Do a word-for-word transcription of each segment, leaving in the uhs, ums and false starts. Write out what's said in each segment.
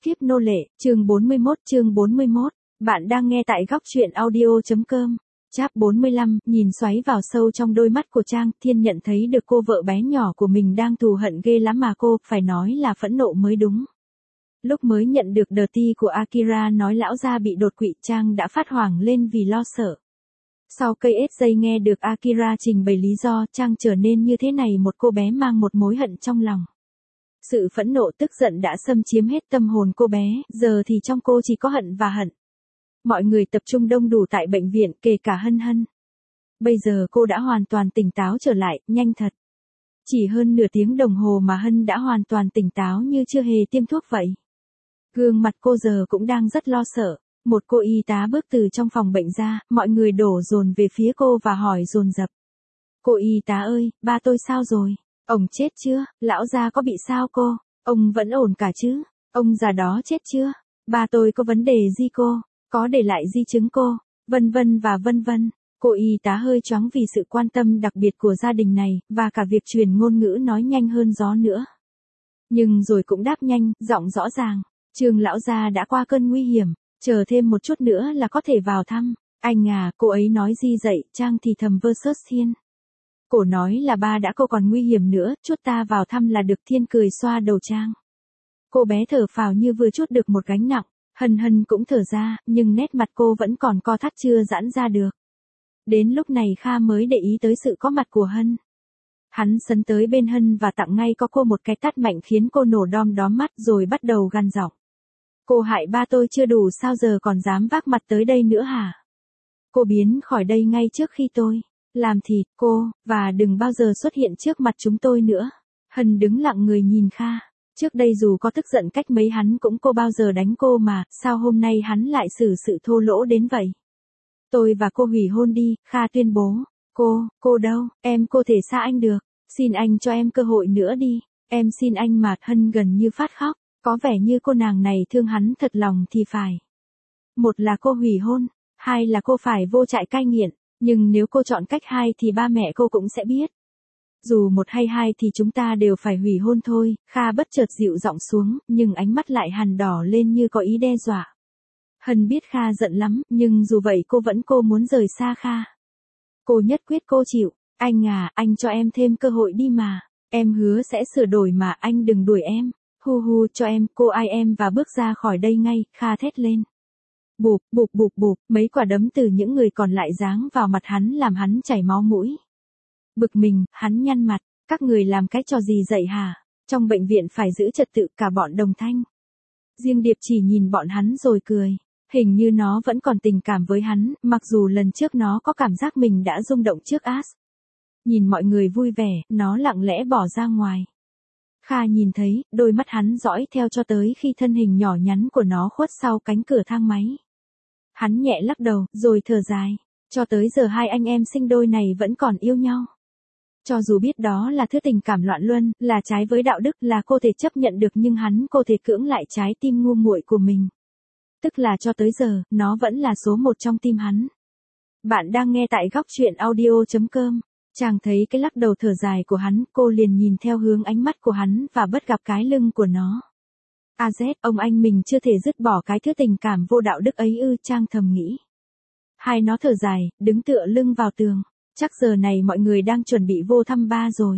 kiếp nô lệ, chương bốn mươi mốt chương bốn mươi mốt. Bạn đang nghe tại góc truyện audio.com. Chap bốn mươi lăm, nhìn xoáy vào sâu trong đôi mắt của Trang Thiên nhận thấy được cô vợ bé nhỏ của mình đang thù hận ghê lắm mà cô, phải nói là phẫn nộ mới đúng. Lúc mới nhận được đờ ti của Akira nói lão gia bị đột quỵ, Trang đã phát hoảng lên vì lo sợ. Sau cây ét giây nghe được Akira trình bày lý do Trang trở nên như thế này, một cô bé mang một mối hận trong lòng. Sự phẫn nộ tức giận đã xâm chiếm hết tâm hồn cô bé, giờ thì trong cô chỉ có hận và hận. Mọi người tập trung đông đủ tại bệnh viện, kể cả Hân Hân. Bây giờ cô đã hoàn toàn tỉnh táo trở lại, nhanh thật. Chỉ hơn nửa tiếng đồng hồ mà Hân đã hoàn toàn tỉnh táo như chưa hề tiêm thuốc vậy. Gương mặt cô giờ cũng đang rất lo sợ. Một cô y tá bước từ trong phòng bệnh ra, mọi người đổ dồn về phía cô và hỏi dồn dập. Cô y tá ơi, ba tôi sao rồi? Ông chết chưa? Lão gia có bị sao cô? Ông vẫn ổn cả chứ? Ông già đó chết chưa? Ba tôi có vấn đề gì cô? Có để lại di chứng cô? Vân vân và vân vân. Cô y tá hơi choáng vì sự quan tâm đặc biệt của gia đình này, và cả việc truyền ngôn ngữ nói nhanh hơn gió nữa. Nhưng rồi cũng đáp nhanh, giọng rõ ràng. Trương lão gia đã qua cơn nguy hiểm, chờ thêm một chút nữa là có thể vào thăm. Anh à, cô ấy nói gì dậy? Trang thì thầm versus Thiên. Cổ nói là ba đã, cô còn nguy hiểm nữa, chút ta vào thăm là được. Thiên cười xoa đầu Trang. Cô bé thở phào như vừa trút được một gánh nặng. Hân Hân cũng thở ra, nhưng nét mặt cô vẫn còn co thắt chưa giãn ra được. Đến lúc này Kha mới để ý tới sự có mặt của Hân. Hắn sấn tới bên Hân và tặng ngay có cô một cái tát mạnh khiến cô nổ đom đóm mắt rồi bắt đầu gằn giọng. Cô hại ba tôi chưa đủ sao giờ còn dám vác mặt tới đây nữa hả? Cô biến khỏi đây ngay trước khi tôi làm thịt cô, và đừng bao giờ xuất hiện trước mặt chúng tôi nữa. Hân đứng lặng người nhìn Kha. Trước đây dù có tức giận cách mấy hắn cũng cô bao giờ đánh cô mà, sao hôm nay hắn lại xử sự thô lỗ đến vậy? Tôi và cô hủy hôn đi, Kha tuyên bố. Cô, cô đâu, em cô thể xa anh được. Xin anh cho em cơ hội nữa đi. Em xin anh mà. Hân gần như phát khóc. Có vẻ như cô nàng này thương hắn thật lòng thì phải. Một là cô hủy hôn, hai là cô phải vô trại cai nghiện, nhưng nếu cô chọn cách hai thì ba mẹ cô cũng sẽ biết. Dù một hay hai thì chúng ta đều phải hủy hôn thôi. Kha bất chợt dịu giọng xuống, nhưng ánh mắt lại hằn đỏ lên như có ý đe dọa. Hân biết Kha giận lắm, nhưng dù vậy cô vẫn cô muốn rời xa Kha. Cô nhất quyết cô chịu. Anh à, anh cho em thêm cơ hội đi mà. Em hứa sẽ sửa đổi mà, anh đừng đuổi em. Hu hu cho em, cô ai em và bước ra khỏi đây ngay. Kha thét lên. Bụp, bụp bụp bụp, mấy quả đấm từ những người còn lại giáng vào mặt hắn làm hắn chảy máu mũi. Bực mình, hắn nhăn mặt. Các người làm cái trò gì dậy hả? Trong bệnh viện phải giữ trật tự. Cả bọn đồng thanh. Riêng Điệp chỉ nhìn bọn hắn rồi cười. Hình như nó vẫn còn tình cảm với hắn, mặc dù lần trước nó có cảm giác mình đã rung động trước As. Nhìn mọi người vui vẻ, nó lặng lẽ bỏ ra ngoài. Kha nhìn thấy, đôi mắt hắn dõi theo cho tới khi thân hình nhỏ nhắn của nó khuất sau cánh cửa thang máy. Hắn nhẹ lắc đầu, rồi thở dài. Cho tới giờ hai anh em sinh đôi này vẫn còn yêu nhau. Cho dù biết đó là thứ tình cảm loạn luân, là trái với đạo đức, là cô thể chấp nhận được, nhưng hắn cô thể cưỡng lại trái tim ngu muội của mình. Tức là cho tới giờ, nó vẫn là số một trong tim hắn. Bạn đang nghe tại góc truyện audio.com. Chàng thấy cái lắc đầu thở dài của hắn, cô liền nhìn theo hướng ánh mắt của hắn và bắt gặp cái lưng của nó. A Z, ông anh mình chưa thể dứt bỏ cái thứ tình cảm vô đạo đức ấy ư? Trang thầm nghĩ. Hai nó thở dài, đứng tựa lưng vào tường. Chắc giờ này mọi người đang chuẩn bị vô thăm ba rồi.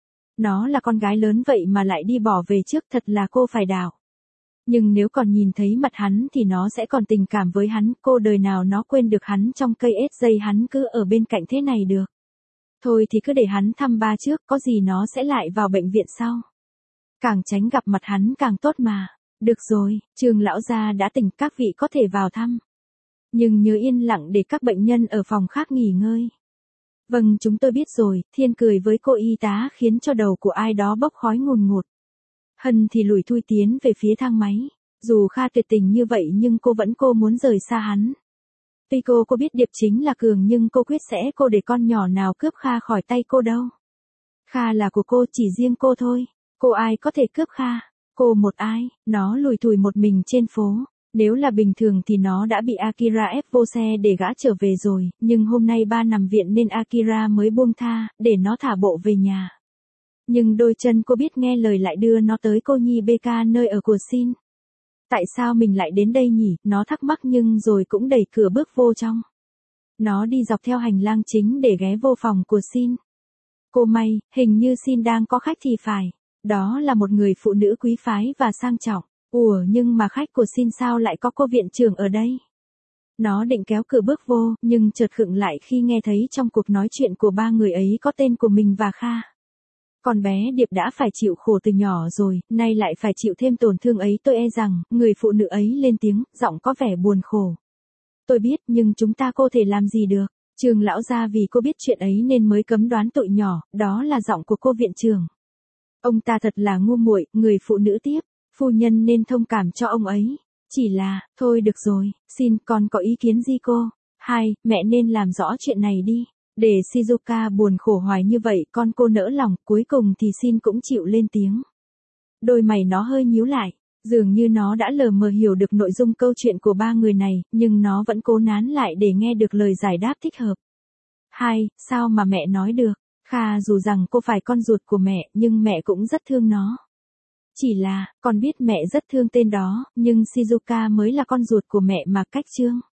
Nó là con gái lớn vậy mà lại đi bỏ về trước, thật là cô phải đảo. Nhưng nếu còn nhìn thấy mặt hắn thì nó sẽ còn tình cảm với hắn, cô đời nào nó quên được hắn trong cây ét giây hắn cứ ở bên cạnh thế này được. Thôi thì cứ để hắn thăm ba trước, có gì nó sẽ lại vào bệnh viện sau. Càng tránh gặp mặt hắn càng tốt mà. Được rồi, Trương lão gia đã tỉnh, các vị có thể vào thăm. Nhưng nhớ yên lặng để các bệnh nhân ở phòng khác nghỉ ngơi. Vâng, chúng tôi biết rồi. Thiên cười với cô y tá khiến cho đầu của ai đó bốc khói ngùn ngụt. Hân thì lủi thui tiến về phía thang máy. Dù Kha tuyệt tình như vậy nhưng cô vẫn cô muốn rời xa hắn. Tuy cô cô biết Điệp chính là Cường nhưng cô quyết sẽ cô để con nhỏ nào cướp Kha khỏi tay cô đâu. Kha là của cô, chỉ riêng cô thôi. Cô ai có thể cướp Kha? Cô một ai? Nó lủi thủi một mình trên phố. Nếu là bình thường thì nó đã bị Akira ép vô xe để gã trở về rồi, nhưng hôm nay ba nằm viện nên Akira mới buông tha, để nó thả bộ về nhà. Nhưng đôi chân cô biết nghe lời lại đưa nó tới cô nhi bê ca nơi ở của Shin. Tại sao mình lại đến đây nhỉ? Nó thắc mắc nhưng rồi cũng đẩy cửa bước vô trong. Nó đi dọc theo hành lang chính để ghé vô phòng của Xin. Cô may, hình như Xin đang có khách thì phải. Đó là một người phụ nữ quý phái và sang trọng. Ủa nhưng mà khách của Xin sao lại có cô viện trưởng ở đây? Nó định kéo cửa bước vô, nhưng chợt khựng lại khi nghe thấy trong cuộc nói chuyện của ba người ấy có tên của mình và Kha. Con bé Điệp đã phải chịu khổ từ nhỏ rồi, nay lại phải chịu thêm tổn thương ấy. Tôi e rằng, người phụ nữ ấy lên tiếng, giọng có vẻ buồn khổ. Tôi biết, nhưng chúng ta cô thể làm gì được. Trường lão gia vì cô biết chuyện ấy nên mới cấm đoán tụi nhỏ, đó là giọng của cô viện trưởng. Ông ta thật là ngu muội. Người phụ nữ tiếp, phu nhân nên thông cảm cho ông ấy. Chỉ là, thôi được rồi, Xin con có ý kiến gì cô? Hai, mẹ nên làm rõ chuyện này đi. Để Shizuka buồn khổ hoài như vậy con cô nỡ lòng, cuối cùng thì Xin cũng chịu lên tiếng. Đôi mày nó hơi nhíu lại, dường như nó đã lờ mờ hiểu được nội dung câu chuyện của ba người này, nhưng nó vẫn cố nán lại để nghe được lời giải đáp thích hợp. Hai, sao mà mẹ nói được? Kha dù rằng cô phải con ruột của mẹ, nhưng mẹ cũng rất thương nó. Chỉ là, con biết mẹ rất thương tên đó, nhưng Shizuka mới là con ruột của mẹ mà. Cách chương